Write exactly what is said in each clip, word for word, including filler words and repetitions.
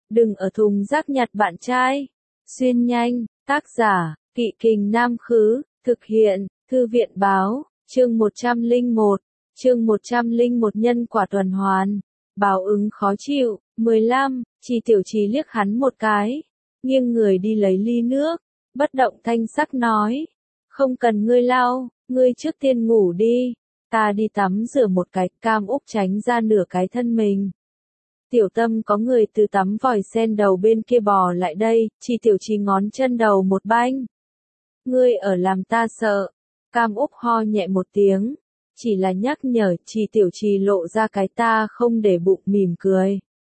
Đừng ở thùng rác nhặt bạn trai. Xuyên nhanh, tác giả, Kỵ Kình Nam Khứ, thực hiện, Thư viện Báo, chương một trăm lẻ một, chương một trăm lẻ một nhân quả tuần hoàn, báo ứng khó chịu, mười lăm, Chi Tiểu Trì liếc hắn một cái, nghiêng người đi lấy ly nước, bất động thanh sắc nói, không cần ngươi lau, ngươi trước tiên ngủ đi, ta đi tắm rửa một cái. Cam Úc tránh ra nửa cái thân mình. Tiểu Tâm có người từ tắm vòi sen đầu bên kia bò lại đây, Chi Tiểu Trì ngón chân đầu một banh. Ngươi ở làm ta sợ. Cam Úc ho nhẹ một tiếng, chỉ là nhắc nhở. Chi Tiểu Trì lộ ra cái ta không để bụng mỉm cười.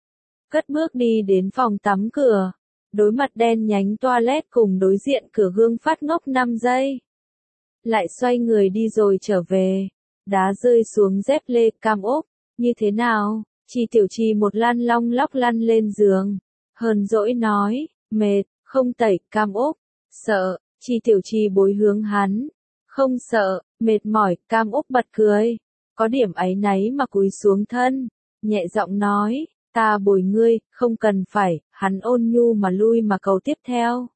Cất bước đi đến phòng tắm cửa, đối mặt đen nhánh toilet cùng đối diện cửa gương phát ngốc năm giây. Lại xoay người đi rồi trở về, đá rơi xuống dép lê. Cam Úc, như thế nào? Chi Tiểu Trì một lăn long lóc lăn lên giường, hờn dỗi nói, mệt, không tẩy. Cam Úc, sợ. Chi Tiểu Trì bối hướng hắn, không sợ, mệt mỏi. Cam Úc bật cười, có điểm áy náy mà cúi xuống thân, nhẹ giọng nói, ta bồi ngươi, không cần phải. Hắn ôn nhu mà lui mà cầu tiếp theo,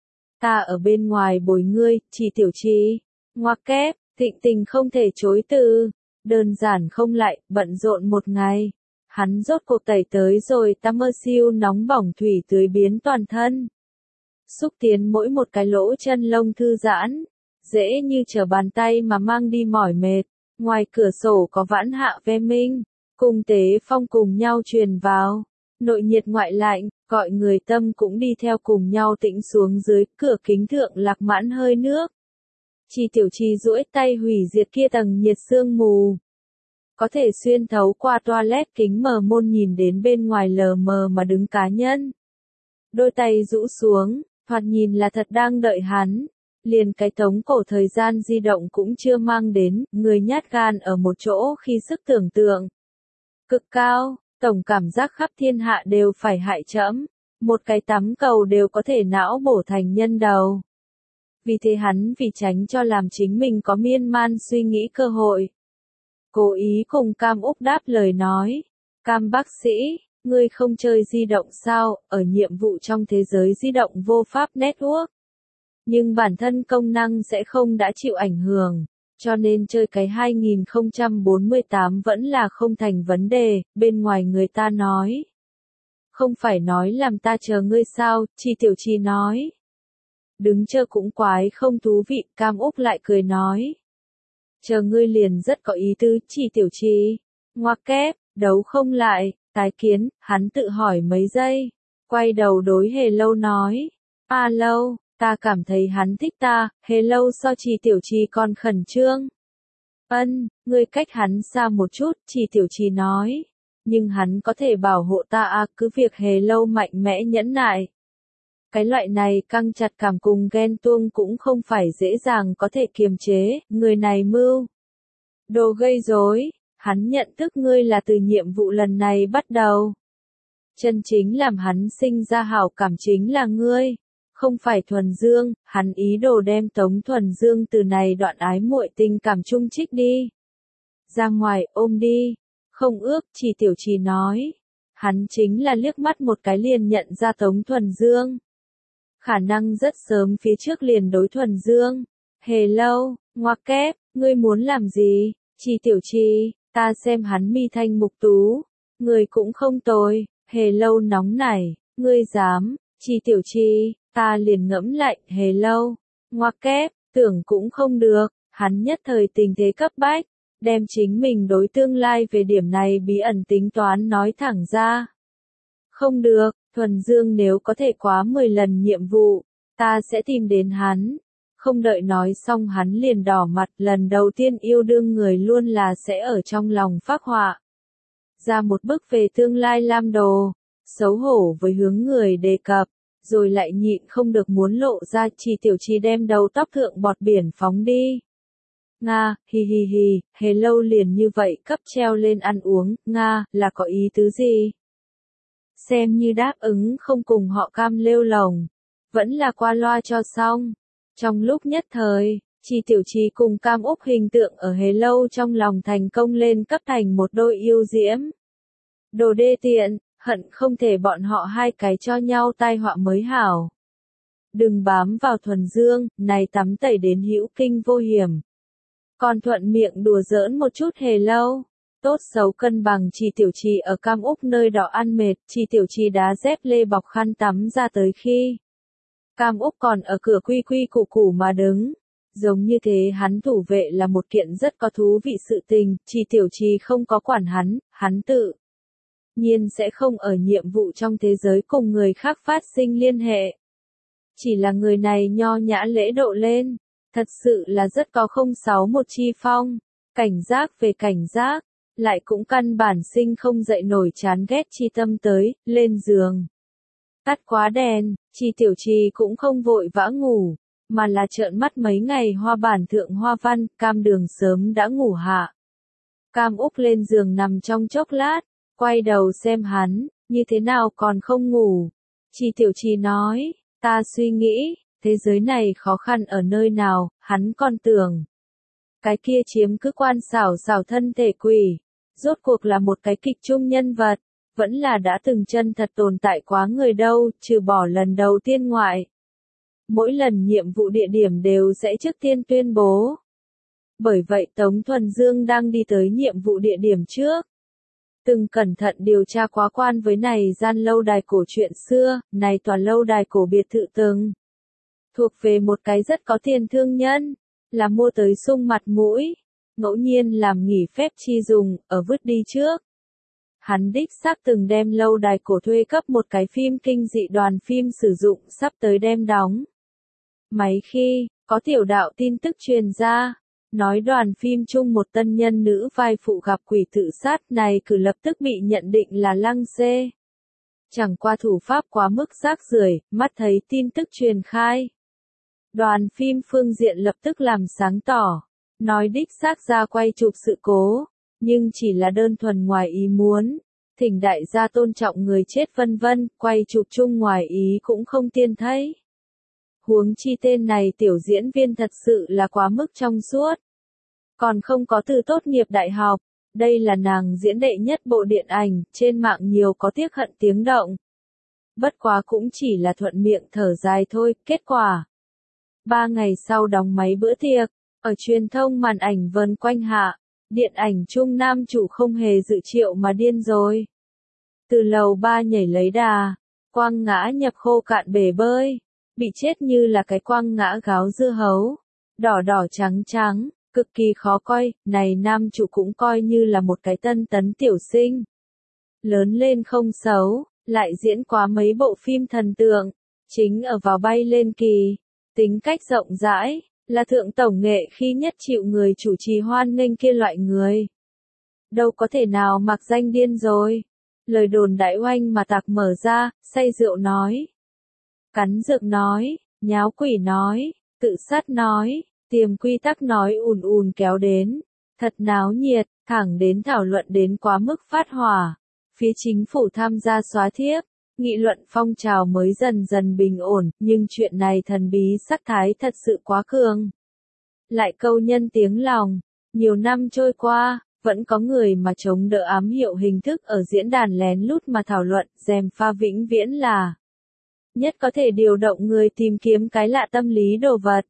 ta ở bên ngoài bồi ngươi. Chi Tiểu Trì, ngoặc kép, thịnh tình không thể chối từ, đơn giản không lại, bận rộn một ngày. Hắn rốt cuộc tẩy tới rồi tắm mơ siêu nóng bỏng thủy tưới biến toàn thân. Xúc tiến mỗi một cái lỗ chân lông thư giãn, dễ như trở bàn tay mà mang đi mỏi mệt. Ngoài cửa sổ có vãn hạ ve minh, cùng tế phong cùng nhau truyền vào. Nội nhiệt ngoại lạnh, gọi người tâm cũng đi theo cùng nhau tĩnh xuống dưới. Cửa kính thượng lạc mãn hơi nước. Chi Tiểu Trì duỗi tay hủy diệt kia tầng nhiệt sương mù. Có thể xuyên thấu qua toilet kính mờ môn nhìn đến bên ngoài lờ mờ mà đứng cá nhân. Đôi tay rũ xuống, thoạt nhìn là thật đang đợi hắn. Liền cái tống cổ thời gian di động cũng chưa mang đến, người nhát gan ở một chỗ khi sức tưởng tượng cực cao, tổng cảm giác khắp thiên hạ đều phải hại trẫm. Một cái tắm cầu đều có thể não bổ thành nhân đầu. Vì thế hắn vì tránh cho làm chính mình có miên man suy nghĩ cơ hội, cố ý cùng Cam Úc đáp lời nói, Cam bác sĩ, ngươi không chơi di động sao? Ở nhiệm vụ trong thế giới di động vô pháp network, nhưng bản thân công năng sẽ không đã chịu ảnh hưởng, cho nên chơi cái hai nghìn không trăm bốn mươi tám vẫn là không thành vấn đề. Bên ngoài người ta nói, không phải nói làm ta chờ ngươi sao? Chi Tiểu Trì nói, đứng chờ cũng quái không thú vị. Cam Úc lại cười nói, chờ ngươi liền rất có ý tứ. Chi Tiểu Trì, ngoặc kép, đấu không lại, tái kiến. Hắn tự hỏi mấy giây, quay đầu đối Hề Lâu nói, a Lâu, ta cảm thấy hắn thích ta. Hề Lâu so Chi Tiểu Trì còn khẩn trương. Ân, ngươi cách hắn xa một chút. Chi Tiểu Trì nói, nhưng hắn có thể bảo hộ ta à? Cứ việc Hề Lâu mạnh mẽ nhẫn nại, cái loại này căng chặt cảm cùng ghen tuông cũng không phải dễ dàng có thể kiềm chế. Người này mưu đồ gây rối, hắn nhận thức ngươi là từ nhiệm vụ lần này bắt đầu. Chân chính làm hắn sinh ra hảo cảm chính là ngươi, không phải Thuần Dương. Hắn ý đồ đem Tống Thuần Dương từ này đoạn ái muội tình cảm chung trích đi ra ngoài, ôm đi. Không ước. Chi Tiểu Trì nói, hắn chính là liếc mắt một cái liền nhận ra Tống Thuần Dương, khả năng rất sớm phía trước liền đối Thuần Dương. Hề Lâu, ngoặc kép, ngươi muốn làm gì? Chi Tiểu Trì, ta xem hắn mi thanh mục tú, người cũng không tồi. Hề Lâu nóng nảy, ngươi dám? Chi Tiểu Trì, ta liền ngẫm lại. Hề Lâu, ngoặc kép, tưởng cũng không được. Hắn nhất thời tình thế cấp bách, đem chính mình đối tương lai về điểm này bí ẩn tính toán nói thẳng ra. Không được, Thuần Dương nếu có thể quá mười lần nhiệm vụ, ta sẽ tìm đến hắn. Không đợi nói xong hắn liền đỏ mặt. Lần đầu tiên yêu đương người luôn là sẽ ở trong lòng phác họa ra một bức về tương lai lam đồ, xấu hổ với hướng người đề cập, rồi lại nhịn không được muốn lộ ra. Chi Tiểu Trì đem đầu tóc thượng bọt biển phóng đi. Nga, hi hi hi. Hề Lâu liền như vậy cấp treo lên ăn uống. Nga, là có ý tứ gì? Xem như đáp ứng không cùng họ Cam lêu lồng, vẫn là qua loa cho xong. Trong lúc nhất thời, Chi Tiểu Trì cùng Cam Úc hình tượng ở Hề Lâu trong lòng thành công lên cấp thành một đôi yêu diễm. Đồ đê tiện, hận không thể bọn họ hai cái cho nhau tai họa mới hảo. Đừng bám vào thuần dương, này tắm tẩy đến hữu kinh vô hiểm. Còn thuận miệng đùa giỡn một chút hề lâu. Tốt xấu cân bằng Trì Tiểu Trì ở Cam Úc nơi đó ăn mệt, Trì Tiểu Trì đá dép lê bọc khăn tắm ra tới khi. Cam Úc còn ở cửa quy quy củ củ mà đứng. Giống như thế hắn thủ vệ là một kiện rất có thú vị sự tình, Trì Tiểu Trì không có quản hắn, hắn tự nhiên sẽ không ở nhiệm vụ trong thế giới cùng người khác phát sinh liên hệ. Chỉ là người này nho nhã lễ độ lên, thật sự là rất có không sáu một chi phong, cảnh giác về cảnh giác, lại cũng căn bản sinh không dậy nổi chán ghét chi tâm tới, lên giường. Tắt quá đèn, Trì Tiểu Trì cũng không vội vã ngủ, mà là trợn mắt mấy ngày hoa bản thượng hoa văn, Cam Đường sớm đã ngủ hạ. Cam Úc lên giường nằm trong chốc lát, quay đầu xem hắn, như thế nào còn không ngủ. Trì Tiểu Trì nói, ta suy nghĩ, thế giới này khó khăn ở nơi nào, hắn còn tưởng. Cái kia chiếm cứ quan xảo xảo thân thể quỷ, rốt cuộc là một cái kịch trung nhân vật, vẫn là đã từng chân thật tồn tại quá người đâu, trừ bỏ lần đầu tiên ngoại. Mỗi lần nhiệm vụ địa điểm đều sẽ trước tiên tuyên bố. Bởi vậy Tống Thuần Dương đang đi tới nhiệm vụ địa điểm trước. Từng cẩn thận điều tra quá quan với này gian lâu đài cổ chuyện xưa, này tòa lâu đài cổ biệt thự từng. Thuộc về một cái rất có tiền thương nhân, là mua tới sung mặt mũi, ngẫu nhiên làm nghỉ phép chi dùng, ở vứt đi trước. Hắn đích xác từng đem lâu đài cổ thuê cấp một cái phim kinh dị đoàn phim sử dụng sắp tới đem đóng. Mấy khi, có tiểu đạo tin tức truyền ra, nói đoàn phim chung một tân nhân nữ vai phụ gặp quỷ tự sát này cử lập tức bị nhận định là lăng xê. Chẳng qua thủ pháp quá mức rác rưởi, mắt thấy tin tức truyền khai. Đoàn phim phương diện lập tức làm sáng tỏ, nói đích xác ra quay chụp sự cố, nhưng chỉ là đơn thuần ngoài ý muốn, thỉnh đại gia tôn trọng người chết vân vân, quay chụp chung ngoài ý cũng không tiên thấy. Huống chi tên này tiểu diễn viên thật sự là quá mức trong suốt. Còn không có từ tốt nghiệp đại học, đây là nàng diễn đệ nhất bộ điện ảnh, trên mạng nhiều có tiếc hận tiếng động. Bất quá cũng chỉ là thuận miệng thở dài thôi, kết quả. Ba ngày sau đóng máy bữa tiệc, ở truyền thông màn ảnh vần quanh hạ, điện ảnh chung nam chủ không hề dự triệu mà điên rồi. Từ lầu ba nhảy lấy đà, quăng ngã nhập khô cạn bể bơi, bị chết như là cái quăng ngã gáo dưa hấu, đỏ đỏ trắng trắng, cực kỳ khó coi, này nam chủ cũng coi như là một cái tân tấn tiểu sinh. Lớn lên không xấu, lại diễn quá mấy bộ phim thần tượng, chính ở vào bay lên kỳ, tính cách rộng rãi, là thượng tổng nghệ khi nhất chịu người chủ trì hoan nghênh kia loại người. Đâu có thể nào mặc danh điên rồi. Lời đồn đại oanh mà tạc mở ra, say rượu nói. Cắn dược nói, nháo quỷ nói, tự sát nói, tiềm quy tắc nói ùn ùn kéo đến. Thật náo nhiệt, thẳng đến thảo luận đến quá mức phát hỏa. Phía chính phủ tham gia xóa thiếp, nghị luận phong trào mới dần dần bình ổn, nhưng chuyện này thần bí sắc thái thật sự quá cường. Lại câu nhân tiếng lòng, nhiều năm trôi qua, vẫn có người mà chống đỡ ám hiệu hình thức ở diễn đàn lén lút mà thảo luận, dèm pha vĩnh viễn là nhất có thể điều động người tìm kiếm cái lạ tâm lý đồ vật.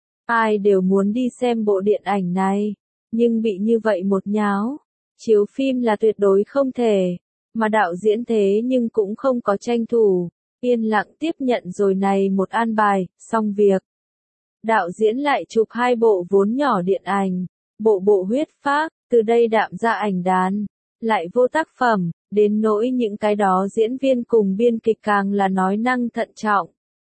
Ai đều muốn đi xem bộ điện ảnh này, nhưng bị như vậy một nháo, chiếu phim là tuyệt đối không thể, mà đạo diễn thế nhưng cũng không có tranh thủ, yên lặng tiếp nhận rồi này một an bài, xong việc. Đạo diễn lại chụp hai bộ vốn nhỏ điện ảnh, bộ bộ huyết phác, từ đây đạm ra ảnh đàn, lại vô tác phẩm, đến nỗi những cái đó diễn viên cùng biên kịch càng là nói năng thận trọng.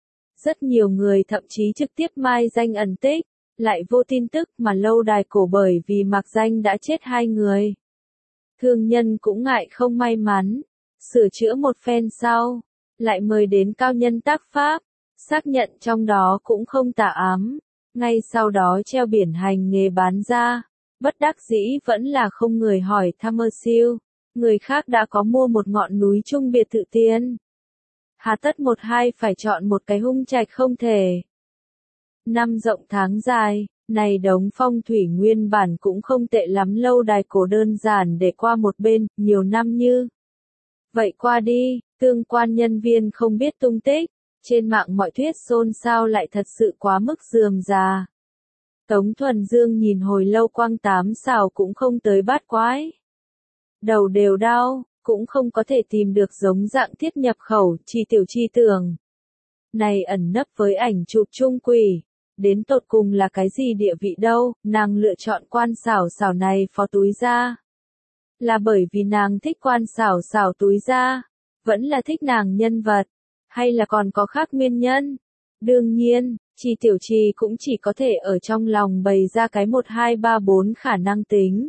Rất nhiều người thậm chí trực tiếp mai danh ẩn tích, lại vô tin tức mà lâu đài cổ bởi vì mặc danh đã chết hai người. Thương nhân cũng ngại không may mắn, sửa chữa một phen sau, lại mời đến cao nhân tác pháp, xác nhận trong đó cũng không tà ám, ngay sau đó treo biển hành nghề bán ra, bất đắc dĩ vẫn là không người hỏi thăm mơ siêu, người khác đã có mua một ngọn núi chung biệt thự tiền. Hà tất một hai phải chọn một cái hung trạch không thể. Năm rộng tháng dài, này đống phong thủy nguyên bản cũng không tệ lắm, lâu đài cổ đơn giản để qua một bên, nhiều năm như Vậy qua đi, tương quan nhân viên không biết tung tích, trên mạng mọi thuyết xôn xao lại thật sự quá mức rườm rà. Tống Thuần Dương nhìn hồi lâu quang tám xào cũng không tới bát quái. Đầu đều đau, cũng không có thể tìm được giống dạng thiết nhập khẩu, Chi Tiểu Chi tưởng. Này ẩn nấp với ảnh chụp chung quỷ, đến tột cùng là cái gì địa vị đâu, nàng lựa chọn quan xảo xảo này phó túi ra. Là bởi vì nàng thích quan xảo xảo túi ra, vẫn là thích nàng nhân vật, hay là còn có khác nguyên nhân. Đương nhiên, Chi Tiểu Chi cũng chỉ có thể ở trong lòng bày ra cái một hai ba bốn khả năng tính.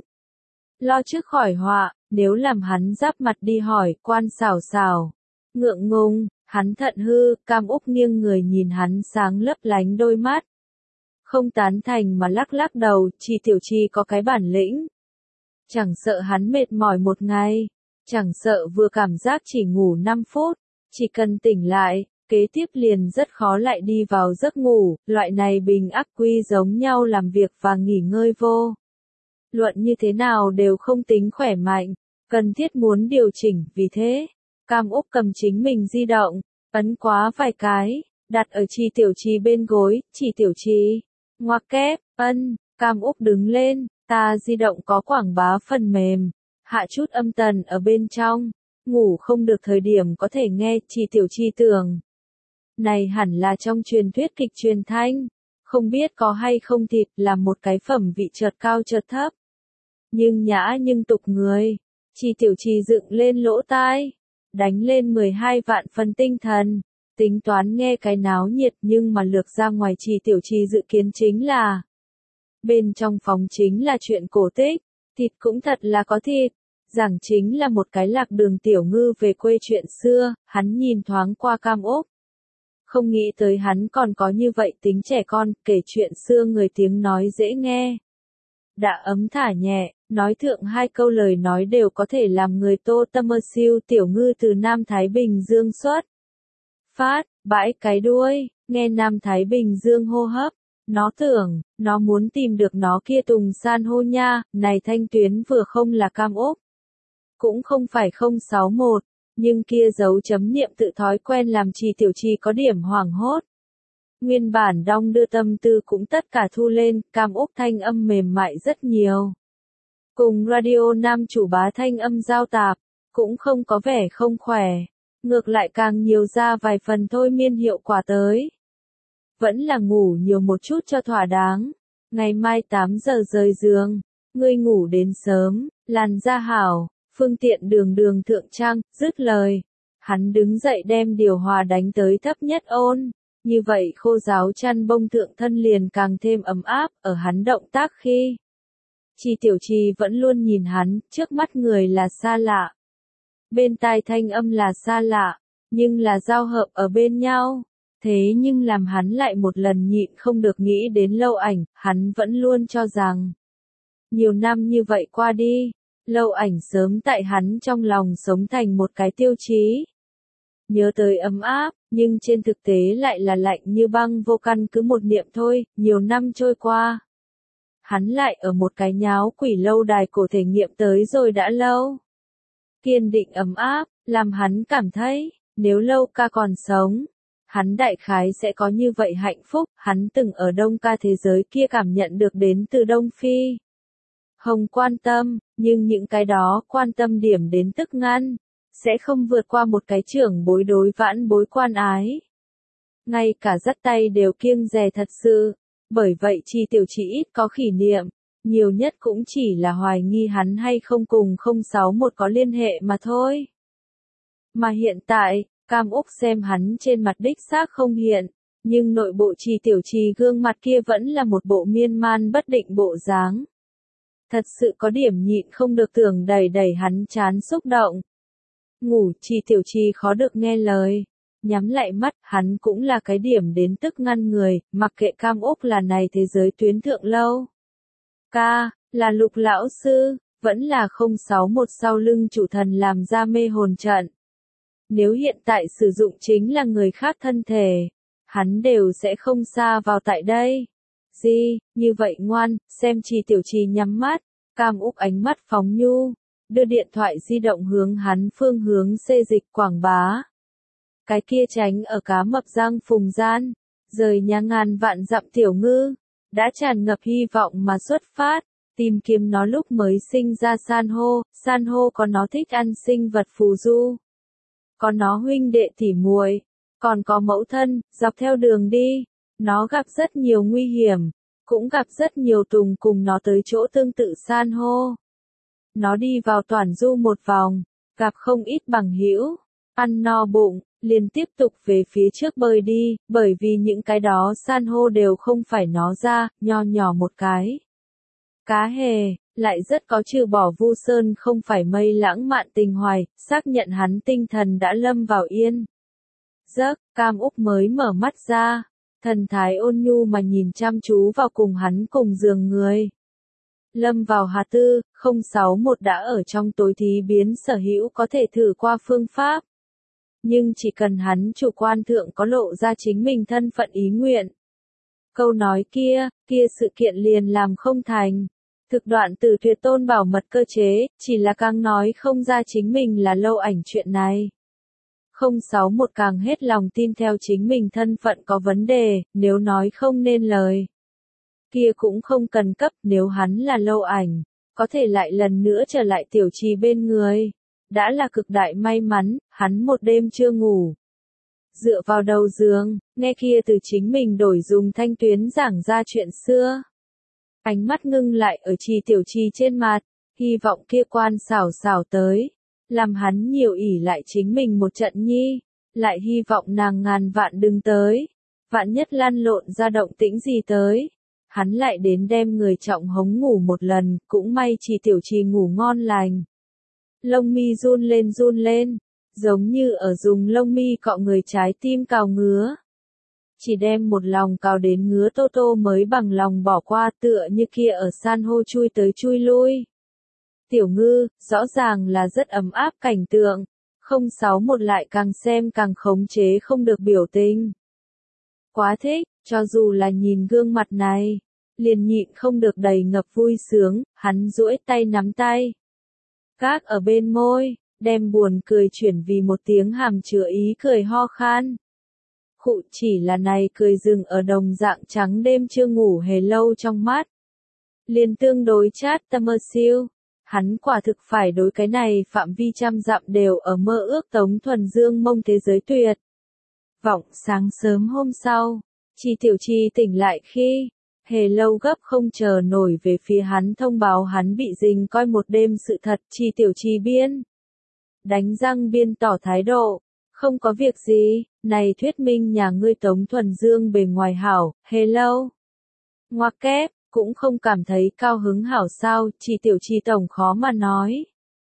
Lo trước khỏi họa, nếu làm hắn giáp mặt đi hỏi quan xảo xảo. Ngượng ngùng, hắn thận hư, Cam Úc nghiêng người nhìn hắn sáng lấp lánh đôi mắt. Không tán thành mà lắc lắc đầu, Chi Tiểu Chi có cái bản lĩnh. Chẳng sợ hắn mệt mỏi một ngày, chẳng sợ vừa cảm giác chỉ ngủ năm phút, chỉ cần tỉnh lại, kế tiếp liền rất khó lại đi vào giấc ngủ, loại này bình ắc quy giống nhau làm việc và nghỉ ngơi vô. Luận như thế nào đều không tính khỏe mạnh, cần thiết muốn điều chỉnh, vì thế, Cam Úc cầm chính mình di động, ấn quá vài cái, đặt ở Chi Tiểu Chi bên gối, Chi Tiểu Chi, ngoặc kép, ân, Cam Úc đứng lên, ta di động có quảng bá phần mềm, hạ chút âm tần ở bên trong, ngủ không được thời điểm có thể nghe, Chi Tiểu Chi tưởng. Này hẳn là trong truyền thuyết kịch truyền thanh, không biết có hay không thịt là một cái phẩm vị chợt cao chợt thấp. Nhưng nhã nhưng tục người, Chi Tiểu Chi dựng lên lỗ tai, đánh lên mười hai vạn phần tinh thần, tính toán nghe cái náo nhiệt nhưng mà lược ra ngoài Chi Tiểu Chi dự kiến chính là. Bên trong phòng chính là chuyện cổ tích, thịt cũng thật là có thịt, giảng chính là một cái lạc đường tiểu ngư về quê chuyện xưa, hắn nhìn thoáng qua Cam Úc. Không nghĩ tới hắn còn có như vậy tính trẻ con, kể chuyện xưa người tiếng nói dễ nghe. Đã ấm thả nhẹ, nói thượng hai câu lời nói đều có thể làm người tô tâm mơ siêu tiểu ngư từ Nam Thái Bình Dương xuất. Phát, bãi cái đuôi, nghe Nam Thái Bình Dương hô hấp. Nó tưởng, nó muốn tìm được nó kia tùng san hô nha, này thanh tuyến vừa không là Cam Úc. Cũng không phải không sáu một, nhưng kia dấu chấm niệm tự thói quen làm Chi Tiểu Chi có điểm hoảng hốt. Nguyên bản đong đưa tâm tư cũng tất cả thu lên, Cam Úc thanh âm mềm mại rất nhiều. Cùng radio nam chủ bá thanh âm giao tạp, cũng không có vẻ không khỏe, ngược lại càng nhiều ra vài phần thôi miên hiệu quả tới. Vẫn là ngủ nhiều một chút cho thỏa đáng, ngày mai tám giờ rời giường, ngươi ngủ đến sớm, làn da hảo, phương tiện đường đường thượng trang, dứt lời. Hắn đứng dậy đem điều hòa đánh tới thấp nhất ôn. Như vậy khô ráo chăn bông thượng thân liền càng thêm ấm áp, ở hắn động tác khi. Chi Tiểu Chi vẫn luôn nhìn hắn, trước mắt người là xa lạ. Bên tai thanh âm là xa lạ, nhưng là giao hợp ở bên nhau. Thế nhưng làm hắn lại một lần nhịn không được nghĩ đến Lâu Ảnh, hắn vẫn luôn cho rằng. Nhiều năm như vậy qua đi, Lâu Ảnh sớm tại hắn trong lòng sống thành một cái tiêu chí. Nhớ tới ấm áp, nhưng trên thực tế lại là lạnh như băng vô căn cứ một niệm thôi, nhiều năm trôi qua. Hắn lại ở một cái nháo quỷ lâu đài cổ thể nghiệm tới rồi đã lâu. Kiên định ấm áp, làm hắn cảm thấy, nếu Lâu ca còn sống, hắn đại khái sẽ có như vậy hạnh phúc, hắn từng ở Đông ca thế giới kia cảm nhận được đến từ Đông Phi. Hồng quan tâm, nhưng những cái đó quan tâm điểm đến tức ngăn, sẽ không vượt qua một cái trưởng bối đối vãn bối quan ái. Ngay cả dắt tay đều kiêng dè thật sự, bởi vậy Chi Tiểu Chi ít có kỷ niệm, nhiều nhất cũng chỉ là hoài nghi hắn hay không cùng không sáu một có liên hệ mà thôi. Mà hiện tại, Cam Úc xem hắn trên mặt đích xác không hiện, nhưng nội bộ Chi Tiểu Chi gương mặt kia vẫn là một bộ miên man bất định bộ dáng. Thật sự có điểm nhịn không được tưởng đẩy đẩy hắn chán xúc động. Ngủ, Chi Tiểu Chi khó được nghe lời, nhắm lại mắt, hắn cũng là cái điểm đến tức ngăn người, mặc kệ Cam Úc là này thế giới tuyến thượng lâu. Ca, là Lục lão sư, vẫn là không sáu một sau lưng chủ thần làm ra mê hồn trận. Nếu hiện tại sử dụng chính là người khác thân thể, hắn đều sẽ không xa vào tại đây. Gì, như vậy ngoan, xem Chi Tiểu Chi nhắm mắt, Cam Úc ánh mắt phóng nhu, đưa điện thoại di động hướng hắn phương hướng xê dịch quảng bá. Cái kia tránh ở cá mập răng phùng gian, rời nhà ngàn vạn dặm tiểu ngư, đã tràn ngập hy vọng mà xuất phát, tìm kiếm nó lúc mới sinh ra san hô, san hô có nó thích ăn sinh vật phù du. Có nó huynh đệ tỉ muội, còn có mẫu thân, dọc theo đường đi, nó gặp rất nhiều nguy hiểm, cũng gặp rất nhiều tùng cùng nó tới chỗ tương tự san hô. Nó đi vào toàn du một vòng, gặp không ít bằng hữu, ăn no bụng, liền tiếp tục về phía trước bơi đi, bởi vì những cái đó san hô đều không phải nó ra, nho nhỏ một cái. Cá hề, lại rất có trừ bỏ Vu Sơn không phải mây lãng mạn tình hoài, xác nhận hắn tinh thần đã lâm vào yên. Giấc, Cam Úc mới mở mắt ra, thần thái ôn nhu mà nhìn chăm chú vào cùng hắn cùng giường người. Lâm vào hà tư, không sáu một đã ở trong tối thí biến sở hữu có thể thử qua phương pháp. Nhưng chỉ cần hắn chủ quan thượng có lộ ra chính mình thân phận ý nguyện. Câu nói kia, kia sự kiện liền làm không thành. Thực đoạn từ tuyệt tôn bảo mật cơ chế, chỉ là càng nói không ra chính mình là lâu ảnh chuyện này. không sáu một càng hết lòng tin theo chính mình thân phận có vấn đề, nếu nói không nên lời. Kia cũng không cần cấp, nếu hắn là lâu ảnh, có thể lại lần nữa trở lại tiểu trì bên người. Đã là cực đại may mắn, hắn một đêm chưa ngủ. Dựa vào đầu giường, nghe kia từ chính mình đổi dùng thanh tuyến giảng ra chuyện xưa. Ánh mắt ngưng lại ở trì tiểu trì trên mặt, hy vọng kia quan xảo xảo tới. Làm hắn nhiều ỉ lại chính mình một trận nhi, lại hy vọng nàng ngàn vạn đừng tới. Vạn nhất lăn lộn ra động tĩnh gì tới. Hắn lại đến đem người trọng hống ngủ một lần, cũng may trì tiểu trì ngủ ngon lành. Lông mi run lên run lên, giống như ở dùng lông mi cọ người trái tim cào ngứa. Chỉ đem một lòng cào đến ngứa tô tô mới bằng lòng bỏ qua tựa như kia ở san hô chui tới chui lui. Tiểu ngư, rõ ràng là rất ấm áp cảnh tượng, không sáu một lại càng xem càng khống chế không được biểu tình. Quá thích, cho dù là nhìn gương mặt này, liền nhịn không được đầy ngập vui sướng, hắn duỗi tay nắm tay. Các ở bên môi, đem buồn cười chuyển vì một tiếng hàm chứa ý cười ho khan. Khụ chỉ là này cười dừng ở đồng dạng trắng đêm chưa ngủ hề lâu trong mắt. Liền tương đối chát tâm mơ siêu. Hắn quả thực phải đối cái này phạm vi trăm dặm đều ở mơ ước Tống Thuần Dương mông thế giới tuyệt. Vọng sáng sớm hôm sau, Trì Tiểu Trì tỉnh lại khi, hề lâu gấp không chờ nổi về phía hắn thông báo hắn bị dình coi một đêm sự thật. Trì Tiểu Trì biên. Đánh răng biên tỏ thái độ, không có việc gì, này thuyết minh nhà ngươi Tống Thuần Dương bề ngoài hảo, hề lâu. Ngoặc kép. Cũng không cảm thấy cao hứng hảo sao, Trì Tiểu Trì tổng khó mà nói.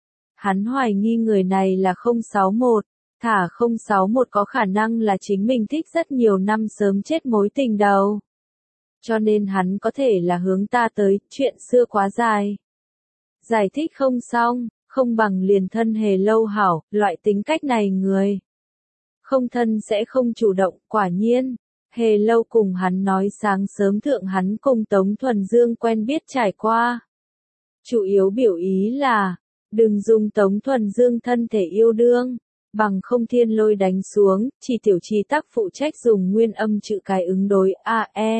Hắn hoài nghi người này là không sáu một, thả không sáu một có khả năng là chính mình thích rất nhiều năm sớm chết mối tình đầu. Cho nên hắn có thể là hướng ta tới, chuyện xưa quá dài. Giải thích không xong, không bằng liền thân hề lâu hảo, loại tính cách này người. Không thân sẽ không chủ động, quả nhiên. Hề lâu cùng hắn nói sáng sớm thượng hắn cùng Tống Thuần Dương quen biết trải qua. Chủ yếu biểu ý là, đừng dùng Tống Thuần Dương thân thể yêu đương, bằng không thiên lôi đánh xuống, Trì Tiểu Trì tác phụ trách dùng nguyên âm chữ cái ứng đối a e.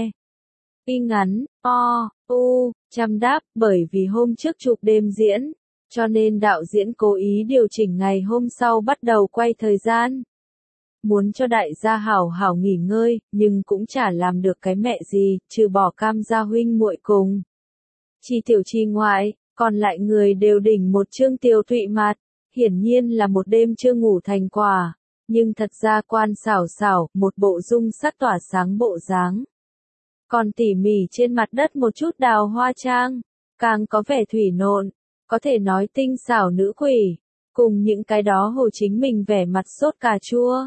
Y ngắn, o, u, chăm đáp, bởi vì hôm trước chụp đêm diễn, cho nên đạo diễn cố ý điều chỉnh ngày hôm sau bắt đầu quay thời gian. Muốn cho đại gia hảo hảo nghỉ ngơi, nhưng cũng chả làm được cái mẹ gì, trừ bỏ Cam gia huynh muội cùng. Trì Tiểu Trì ngoại, còn lại người đều đỉnh một trương tiều tụy mặt, hiển nhiên là một đêm chưa ngủ thành quả, nhưng thật ra quan xảo xảo, một bộ dung sắc tỏa sáng bộ dáng. Còn tỉ mỉ trên mặt đất một chút đào hoa trang, càng có vẻ thủy nộn, có thể nói tinh xảo nữ quỷ, cùng những cái đó hồ chính mình vẻ mặt sốt cà chua.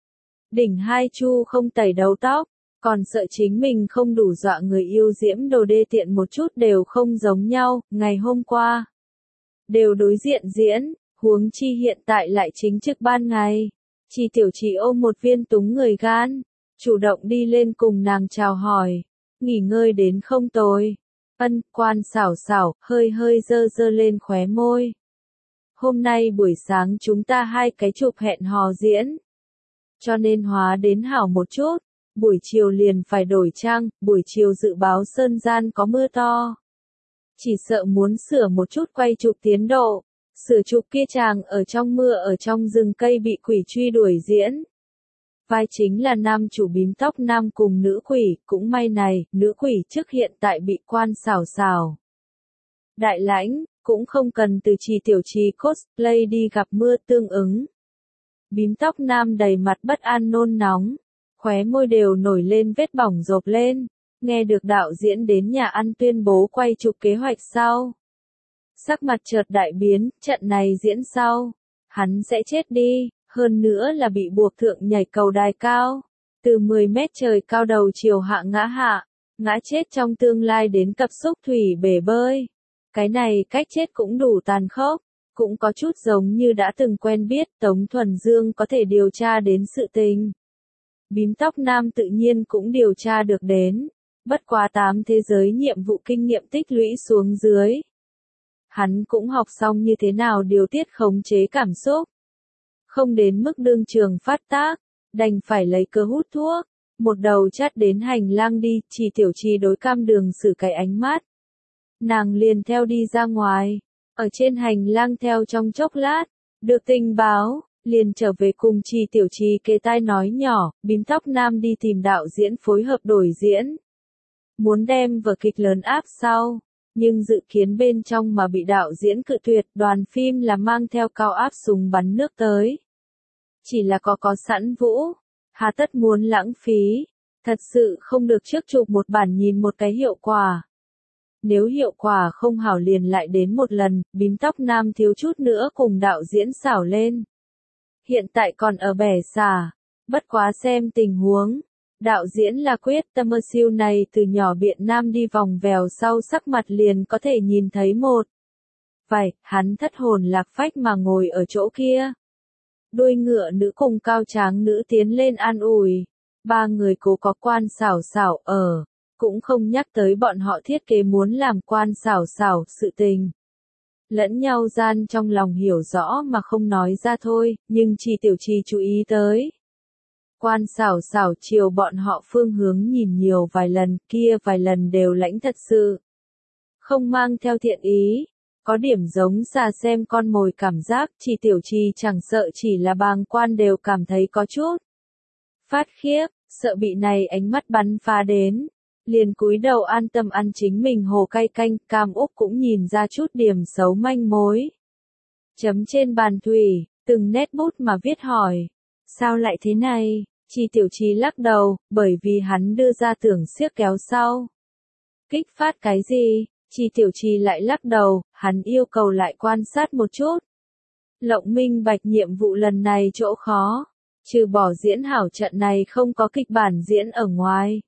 Đỉnh hai chu không tẩy đầu tóc, còn sợ chính mình không đủ dọa người yêu diễm đồ đê tiện một chút đều không giống nhau, ngày hôm qua. Đều đối diện diễn, huống chi hiện tại lại chính trực ban ngày. Trì Tiểu Trì ôm một viên túng người gan, chủ động đi lên cùng nàng chào hỏi, nghỉ ngơi đến không tồi. Ân, quan xảo xảo, hơi hơi dơ dơ lên khóe môi. hôm nay buổi sáng chúng ta hai cái chụp hẹn hò diễn. Cho nên hóa đến hảo một chút, buổi chiều liền phải đổi trang, buổi chiều dự báo Sơn Gian có mưa to. Chỉ sợ muốn sửa một chút quay chụp tiến độ, sửa chụp kia chàng ở trong mưa ở trong rừng cây bị quỷ truy đuổi diễn. Vai chính là nam chủ bím tóc nam cùng nữ quỷ, cũng may này, nữ quỷ trước hiện tại bị quan xảo xảo. Đại lãnh, cũng không cần từ Trì Tiểu Trì cosplay đi gặp mưa tương ứng. Bím tóc nam đầy mặt bất an nôn nóng, khóe môi đều nổi lên vết bỏng rộp lên, nghe được đạo diễn đến nhà ăn tuyên bố quay chụp kế hoạch sau. Sắc mặt chợt đại biến, trận này diễn sau, hắn sẽ chết đi, hơn nữa là bị buộc thượng nhảy cầu đài cao, từ mười mét trời cao đầu chiều hạ ngã hạ, ngã chết trong tương lai đến cặp xúc thủy bể bơi. Cái này cách chết cũng đủ tàn khốc, cũng có chút giống như đã từng quen biết Tống Thuần Dương có thể điều tra đến sự tình. Bím tóc nam tự nhiên cũng điều tra được đến, bất quá tám thế giới nhiệm vụ kinh nghiệm tích lũy xuống dưới. Hắn cũng học xong như thế nào điều tiết khống chế cảm xúc. Không đến mức đương trường phát tác, đành phải lấy cớ hút thuốc, một đầu chát đến hành lang đi, Trì Tiểu Trì đối cam đường xử cái ánh mắt. Nàng liền theo đi ra ngoài, ở trên hành lang theo trong chốc lát, được tình báo, liền trở về cùng Trì Tiểu Trì kề tai nói nhỏ, bím tóc nam đi tìm đạo diễn phối hợp đổi diễn. Muốn đem vở kịch lớn áp sau, nhưng dự kiến bên trong mà bị đạo diễn cự tuyệt, đoàn phim là mang theo cao áp súng bắn nước tới. Chỉ là có có sẵn vũ, hà tất muốn lãng phí, thật sự không được trước chụp một bản nhìn một cái hiệu quả. Nếu hiệu quả không hảo liền lại đến một lần, bím tóc nam thiếu chút nữa cùng đạo diễn xảo lên. Hiện tại còn ở bẻ xả, bất quá xem tình huống. Đạo diễn là quyết tâm mơ siêu này từ nhỏ biện nam đi vòng vèo sau sắc mặt liền có thể nhìn thấy một. Vậy, hắn thất hồn lạc phách mà ngồi ở chỗ kia. Đôi ngựa nữ cùng cao tráng nữ tiến lên an ủi. Ba người cố có quan xảo xảo ở. Cũng không nhắc tới bọn họ thiết kế muốn làm quan xảo xảo sự tình. Lẫn nhau gian trong lòng hiểu rõ mà không nói ra thôi, nhưng Trì Tiểu Trì chú ý tới. Quan xảo xảo chiều bọn họ phương hướng nhìn nhiều vài lần, kia vài lần đều lãnh thật sự. Không mang theo thiện ý, có điểm giống xà xem con mồi cảm giác, Trì Tiểu Trì chẳng sợ chỉ là bàng quan đều cảm thấy có chút. Phát khiếp, sợ bị này ánh mắt bắn phá đến. Liền cúi đầu an tâm ăn chính mình hồ cay canh, Cam Úc cũng nhìn ra chút điểm xấu manh mối. Chấm trên bàn thủy, từng nét bút mà viết hỏi. Sao lại thế này? Trì Tiểu Trì lắc đầu, bởi vì hắn đưa ra tưởng siếc kéo sau. Kích phát cái gì? Trì Tiểu Trì lại lắc đầu, hắn yêu cầu lại quan sát một chút. Lộng minh bạch nhiệm vụ lần này chỗ khó. Trừ bỏ diễn hảo trận này không có kịch bản diễn ở ngoài.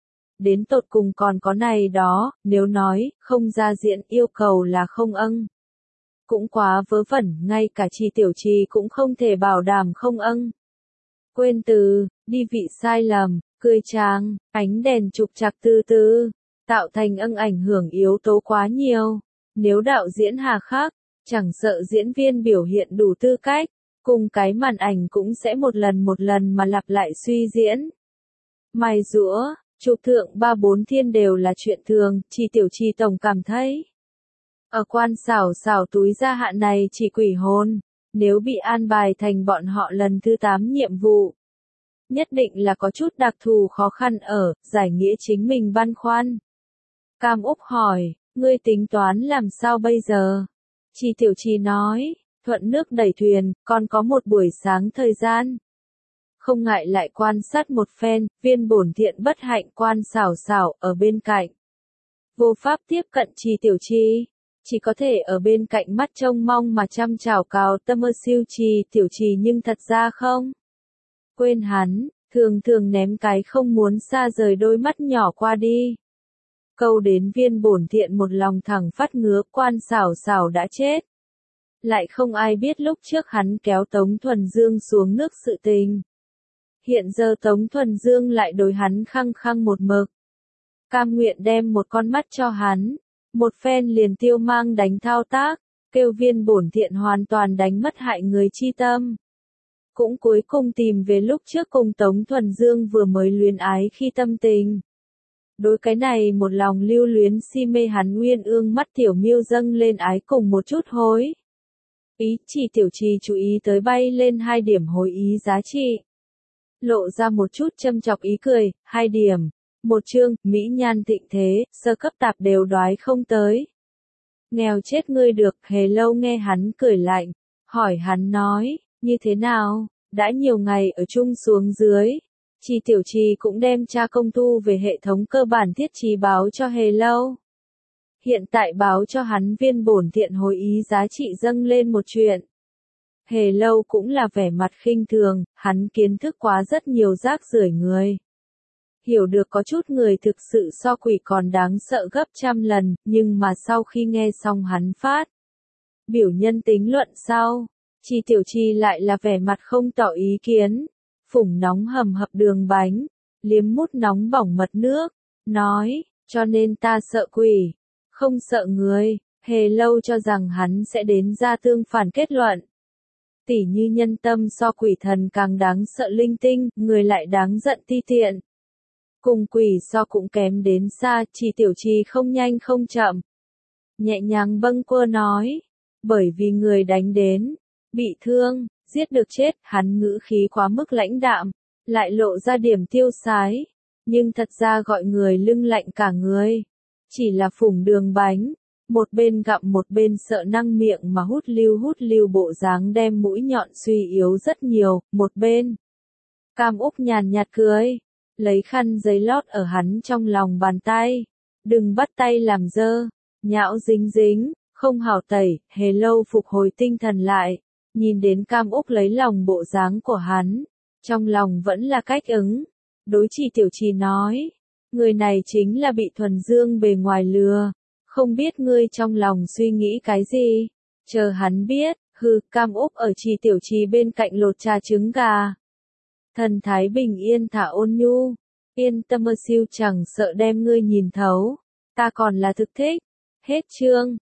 Đến tột cùng còn có này đó, nếu nói, không ra diện yêu cầu là không âng. Cũng quá vớ vẩn, ngay cả Trì Tiểu Trì cũng không thể bảo đảm không âng. Quên từ, đi vị sai lầm, cười trang, ánh đèn trục trặc từ từ, tạo thành âng ảnh hưởng yếu tố quá nhiều. Nếu đạo diễn hà khắc, chẳng sợ diễn viên biểu hiện đủ tư cách, cùng cái màn ảnh cũng sẽ một lần một lần mà lặp lại suy diễn. Mài rũa. Chụp thượng ba bốn thiên đều là chuyện thường, Trì Tiểu Trì tổng cảm thấy. Ở quan xảo xảo túi gia hạn này chỉ quỷ hồn, nếu bị an bài thành bọn họ lần thứ tám nhiệm vụ. Nhất định là có chút đặc thù khó khăn ở, giải nghĩa chính mình băn khoăn. Cam Úc hỏi, ngươi tính toán làm sao bây giờ? Trì Tiểu Trì nói, thuận nước đẩy thuyền, còn có một buổi sáng thời gian. Không ngại lại quan sát một phen, viên bổn thiện bất hạnh quan xảo xảo ở bên cạnh. Vô pháp tiếp cận Trì Tiểu Trì, chỉ có thể ở bên cạnh mắt trông mong mà chăm chào cào tâm ơ siêu Trì Tiểu Trì nhưng thật ra không. Quên hắn, thường thường ném cái không muốn xa rời đôi mắt nhỏ qua đi. Câu đến viên bổn thiện một lòng thẳng phát ngứa quan xảo xảo đã chết. Lại không ai biết lúc trước hắn kéo Tống Thuần Dương xuống nước sự tình. Hiện giờ Tống Thuần Dương lại đối hắn khăng khăng một mực. Cam nguyện đem một con mắt cho hắn, một phen liền tiêu mang đánh thao tác, kêu viên bổn thiện hoàn toàn đánh mất hại người chi tâm. Cũng cuối cùng tìm về lúc trước cùng Tống Thuần Dương vừa mới luyến ái khi tâm tình. Đối cái này một lòng lưu luyến si mê hắn Nguyên Ương mắt Tiểu Miêu dâng lên ái cùng một chút hối. Ý chỉ Tiểu Trì chú ý tới bay lên hai điểm hối ý giá trị. Lộ ra một chút châm chọc ý cười, hai điểm. Một chương, mỹ nhan thịnh thế, sơ cấp tạp đều đoái không tới. Nghèo chết ngươi được, Hề Lâu nghe hắn cười lạnh, hỏi hắn nói, như thế nào, đã nhiều ngày ở chung xuống dưới. Chi Tiểu Trì cũng đem tra công thu về hệ thống cơ bản thiết trí báo cho Hề Lâu. Hiện tại báo cho hắn viên bổn thiện hồi ý giá trị dâng lên một chuyện. Hề Lâu cũng là vẻ mặt khinh thường, hắn kiến thức quá rất nhiều rác rưởi người. Hiểu được có chút người thực sự so quỷ còn đáng sợ gấp trăm lần, nhưng mà sau khi nghe xong hắn phát biểu nhân tính luận sau, Chi Tiểu Trì lại là vẻ mặt không tỏ ý kiến, phủng nóng hầm hập đường bánh, liếm mút nóng bỏng mật nước, nói, cho nên ta sợ quỷ, không sợ người. Hề Lâu cho rằng hắn sẽ đến ra tương phản kết luận. Tỉ như nhân tâm so quỷ thần càng đáng sợ linh tinh, người lại đáng giận ti tiện. Cùng quỷ so cũng kém đến xa, Chi Tiểu Trì không nhanh không chậm. Nhẹ nhàng bâng quơ nói, bởi vì người đánh đến, bị thương, giết được chết, hắn ngữ khí quá mức lãnh đạm, lại lộ ra điểm tiêu sái, nhưng thật ra gọi người lưng lạnh cả người. Chỉ là phủng đường bánh, một bên gặm một bên sợ năng miệng mà hút lưu hút lưu bộ dáng đem mũi nhọn suy yếu rất nhiều, một bên. Cam Úc nhàn nhạt cười, lấy khăn giấy lót ở hắn trong lòng bàn tay, đừng bắt tay làm dơ, nhão dính dính, không hảo tẩy. Hề Lâu phục hồi tinh thần lại, nhìn đến Cam Úc lấy lòng bộ dáng của hắn, trong lòng vẫn là cách ứng. Đối Chi Tiểu Trì nói, người này chính là bị Thuần Dương bề ngoài lừa, không biết ngươi trong lòng suy nghĩ cái gì, chờ hắn biết. Hừ. Cam Úc ở Chi Tiểu Trì bên cạnh lột trà trứng gà, thần thái bình yên thả ôn nhu, yên tâm ơ siêu chẳng sợ đem ngươi nhìn thấu, ta còn là thực thích. Hết chương.